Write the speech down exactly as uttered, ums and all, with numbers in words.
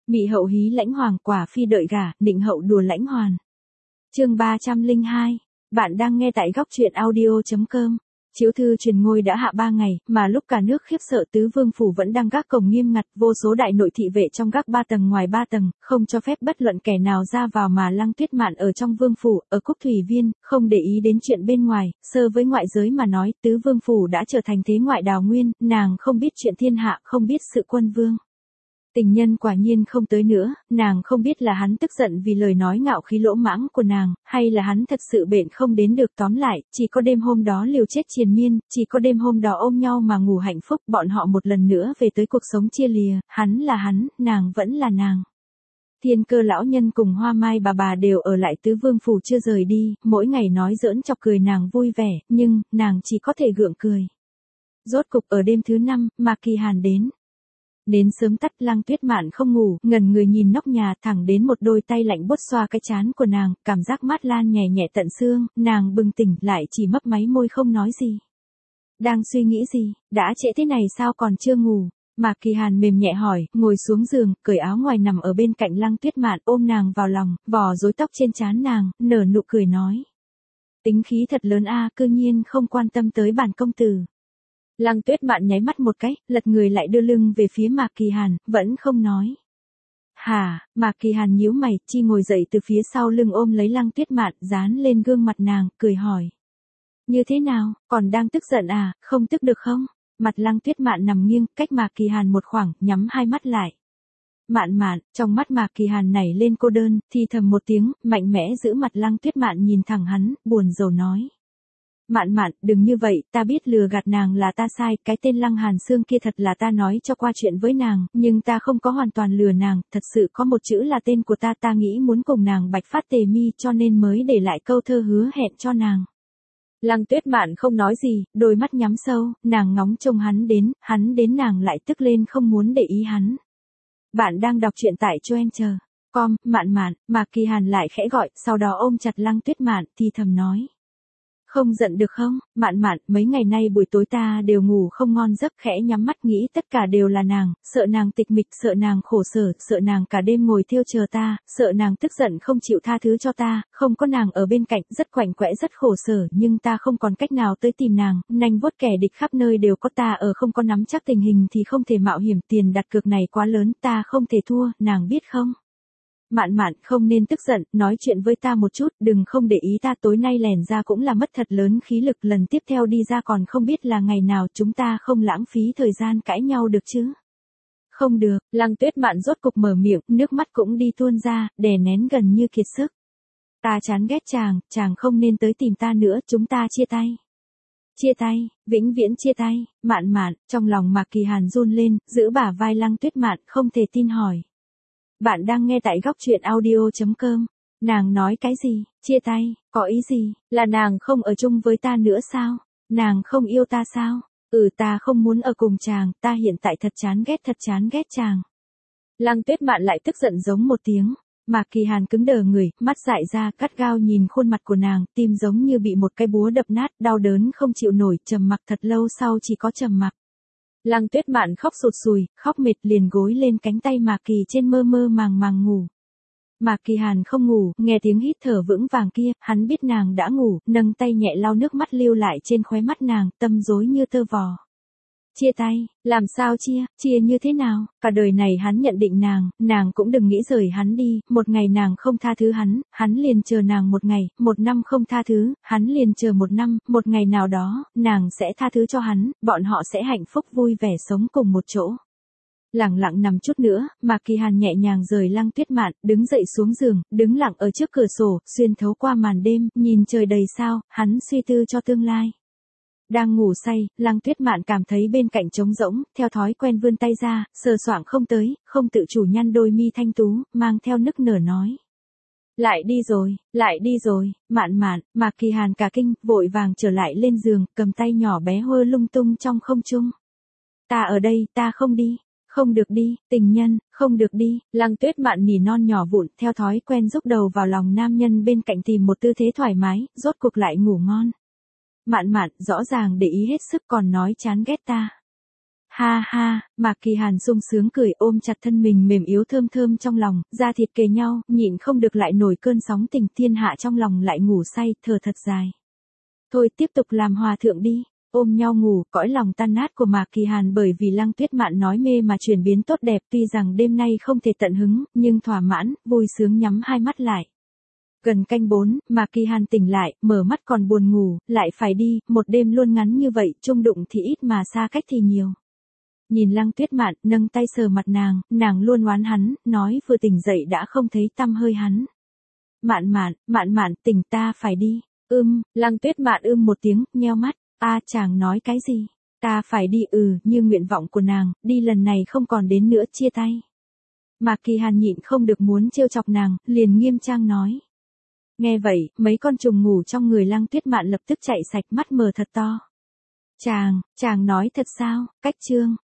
Mị hậu hí lãnh hoàng, quả phi đợi gả, định hậu đùa lãnh hoàn. Chương ba trăm lẻ hai. Bạn đang nghe tại góc truyện audio chấm com. Chiếu thư truyền ngôi đã hạ ba ngày, mà lúc cả nước khiếp sợ tứ vương phủ vẫn đang gác cổng nghiêm ngặt, vô số đại nội thị vệ trong gác ba tầng ngoài ba tầng, không cho phép bất luận kẻ nào ra vào, mà Lăng Tuyết Mạn ở trong vương phủ, ở Cúc Thủy Viên, không để ý đến chuyện bên ngoài. Sơ với ngoại giới mà nói, tứ vương phủ đã trở thành thế ngoại đào nguyên, nàng không biết chuyện thiên hạ, không biết sự quân vương. Tình nhân quả nhiên không tới nữa, nàng không biết là hắn tức giận vì lời nói ngạo khí lỗ mãng của nàng, hay là hắn thật sự bệnh không đến được. Tóm lại, chỉ có đêm hôm đó liều chết triền miên, chỉ có đêm hôm đó ôm nhau mà ngủ hạnh phúc, bọn họ một lần nữa về tới cuộc sống chia lìa, hắn là hắn, nàng vẫn là nàng. Thiên Cơ lão nhân cùng Hoa Mai bà bà đều ở lại tứ vương phủ chưa rời đi, mỗi ngày nói giỡn chọc cười nàng vui vẻ, nhưng, nàng chỉ có thể gượng cười. Rốt cục ở đêm thứ năm, Mạc Kỳ Hàn đến. Đến sớm tắt, Lăng Tuyết Mạn không ngủ, ngẩn người nhìn nóc nhà, thẳng đến một đôi tay lạnh buốt xoa cái trán của nàng, cảm giác mát lan nhẹ nhẹ tận xương, nàng bừng tỉnh lại chỉ mấp máy môi không nói gì. Đang suy nghĩ gì, đã trễ thế này sao còn chưa ngủ? Mạc Kỳ Hàn mềm nhẹ hỏi, ngồi xuống giường, cởi áo ngoài nằm ở bên cạnh Lăng Tuyết Mạn, ôm nàng vào lòng, vò rối tóc trên trán nàng, nở nụ cười nói. Tính khí thật lớn a, cư nhiên không quan tâm tới bản công tử. Lăng Tuyết Mạn nháy mắt một cái, lật người lại đưa lưng về phía Mạc Kỳ Hàn, vẫn không nói. Hả, Mạc Kỳ Hàn nhíu mày, chi ngồi dậy từ phía sau lưng ôm lấy Lăng Tuyết Mạn, dán lên gương mặt nàng, cười hỏi. Như thế nào, còn đang tức giận à, không tức được không? Mặt Lăng Tuyết Mạn nằm nghiêng, cách Mạc Kỳ Hàn một khoảng, nhắm hai mắt lại. Mạn Mạn, trong mắt Mạc Kỳ Hàn nảy lên cô đơn, thì thầm một tiếng, mạnh mẽ giữ mặt Lăng Tuyết Mạn nhìn thẳng hắn, buồn rầu nói. Mạn Mạn, đừng như vậy, ta biết lừa gạt nàng là ta sai, cái tên Lăng Hàn Sương kia thật là ta nói cho qua chuyện với nàng, nhưng ta không có hoàn toàn lừa nàng, thật sự có một chữ là tên của ta, ta nghĩ muốn cùng nàng bạch phát tề mi cho nên mới để lại câu thơ hứa hẹn cho nàng. Lăng Tuyết Mạn không nói gì, đôi mắt nhắm sâu, nàng ngóng trông hắn đến, hắn đến nàng lại tức lên không muốn để ý hắn. Bạn đang đọc truyện tại Choencher. Com, Mạn Mạn, Mạc Kỳ Hàn lại khẽ gọi, sau đó ôm chặt Lăng Tuyết Mạn, thì thầm nói. Không giận được không, Mạn Mạn, mấy ngày nay buổi tối ta đều ngủ không ngon giấc, khẽ nhắm mắt nghĩ tất cả đều là nàng, sợ nàng tịch mịch, sợ nàng khổ sở, sợ nàng cả đêm ngồi thiêu chờ ta, sợ nàng tức giận không chịu tha thứ cho ta, không có nàng ở bên cạnh, rất quạnh quẽ rất khổ sở, nhưng ta không còn cách nào tới tìm nàng, nanh vuốt kẻ địch khắp nơi đều có ta ở, không có nắm chắc tình hình thì không thể mạo hiểm, tiền đặt cược này quá lớn, ta không thể thua, nàng biết không? Mạn Mạn, không nên tức giận, nói chuyện với ta một chút, đừng không để ý ta, tối nay lẻn ra cũng là mất thật lớn khí lực, lần tiếp theo đi ra còn không biết là ngày nào, chúng ta không lãng phí thời gian cãi nhau được chứ. Không được, Lăng Tuyết Mạn rốt cục mở miệng, nước mắt cũng đi tuôn ra, đè nén gần như kiệt sức. Ta chán ghét chàng, chàng không nên tới tìm ta nữa, chúng ta chia tay. Chia tay, vĩnh viễn chia tay. Mạn Mạn, trong lòng Mạc Kỳ Hàn run lên, giữ bả vai Lăng Tuyết Mạn, không thể tin hỏi. Bạn đang nghe tại góc truyện audio chấm com. Nàng nói cái gì, chia tay, có ý gì, là nàng không ở chung với ta nữa sao? Nàng không yêu ta sao? Ừ, ta không muốn ở cùng chàng, ta hiện tại thật chán ghét thật chán ghét chàng. Lăng Tuyết Mạn lại tức giận giống một tiếng. Mạc Kỳ Hàn cứng đờ người, mắt dại ra, gắt gao nhìn khuôn mặt của nàng, tim giống như bị một cái búa đập nát, đau đớn không chịu nổi, trầm mặc thật lâu sau chỉ có trầm mặc. Lăng Tuyết Mạn khóc sụt sùi, khóc mệt liền gối lên cánh tay Mạc Kỳ trên mơ mơ màng màng ngủ. Mạc Kỳ Hàn không ngủ, nghe tiếng hít thở vững vàng kia, hắn biết nàng đã ngủ, nâng tay nhẹ lau nước mắt lưu lại trên khóe mắt nàng, tâm rối như tơ vò. Chia tay, làm sao chia, chia như thế nào, cả đời này hắn nhận định nàng, nàng cũng đừng nghĩ rời hắn đi, một ngày nàng không tha thứ hắn, hắn liền chờ nàng một ngày, một năm không tha thứ, hắn liền chờ một năm, một ngày nào đó, nàng sẽ tha thứ cho hắn, bọn họ sẽ hạnh phúc vui vẻ sống cùng một chỗ. Lặng lặng nằm chút nữa, Mạc Kỳ Hàn nhẹ nhàng rời Lăng Tuyết Mạn, đứng dậy xuống giường, đứng lặng ở trước cửa sổ, xuyên thấu qua màn đêm, nhìn trời đầy sao, hắn suy tư cho tương lai. Đang ngủ say, Lăng Tuyết Mạn cảm thấy bên cạnh trống rỗng, theo thói quen vươn tay ra, sờ soạng không tới, không tự chủ nhăn đôi mi thanh tú, mang theo nức nở nói. Lại đi rồi, lại đi rồi, Mạn Mạn, Mạc Kỳ Hàn cả kinh, vội vàng trở lại lên giường, cầm tay nhỏ bé hơ lung tung trong không trung. Ta ở đây, ta không đi. Không được đi, tình nhân, không được đi. Lăng Tuyết Mạn nỉ non nhỏ vụn, theo thói quen rúc đầu vào lòng nam nhân bên cạnh tìm một tư thế thoải mái, rốt cuộc lại ngủ ngon. Mạn Mạn, rõ ràng để ý hết sức còn nói chán ghét ta. Ha ha, Mạc Kỳ Hàn sung sướng cười ôm chặt thân mình mềm yếu thơm thơm trong lòng, da thịt kề nhau, nhịn không được lại nổi cơn sóng tình thiên hạ trong lòng lại ngủ say, thở thật dài. Thôi tiếp tục làm hòa thượng đi, ôm nhau ngủ, cõi lòng tan nát của Mạc Kỳ Hàn bởi vì Lăng Tuyết Mạn nói mê mà chuyển biến tốt đẹp, tuy rằng đêm nay không thể tận hứng, nhưng thỏa mãn, vui sướng nhắm hai mắt lại. Gần canh bốn, Mạc Kỳ Hàn tỉnh lại, mở mắt còn buồn ngủ, lại phải đi, một đêm luôn ngắn như vậy, chung đụng thì ít mà xa cách thì nhiều. Nhìn Lăng Tuyết Mạn, nâng tay sờ mặt nàng, nàng luôn oán hắn, nói vừa tỉnh dậy đã không thấy tăm hơi hắn. Mạn mạn, mạn mạn, tỉnh ta phải đi. Ưm, Lăng Tuyết Mạn ưm một tiếng, nheo mắt, a chàng nói cái gì? Ta phải đi ừ, như nguyện vọng của nàng, đi lần này không còn đến nữa chia tay. Mạc Kỳ Hàn nhịn không được muốn trêu chọc nàng, liền nghiêm trang nói. Nghe vậy, mấy con trùng ngủ trong người Lăng Tuyết Mạn lập tức chạy sạch mắt mờ thật to. Chàng, chàng nói thật sao, cách chương.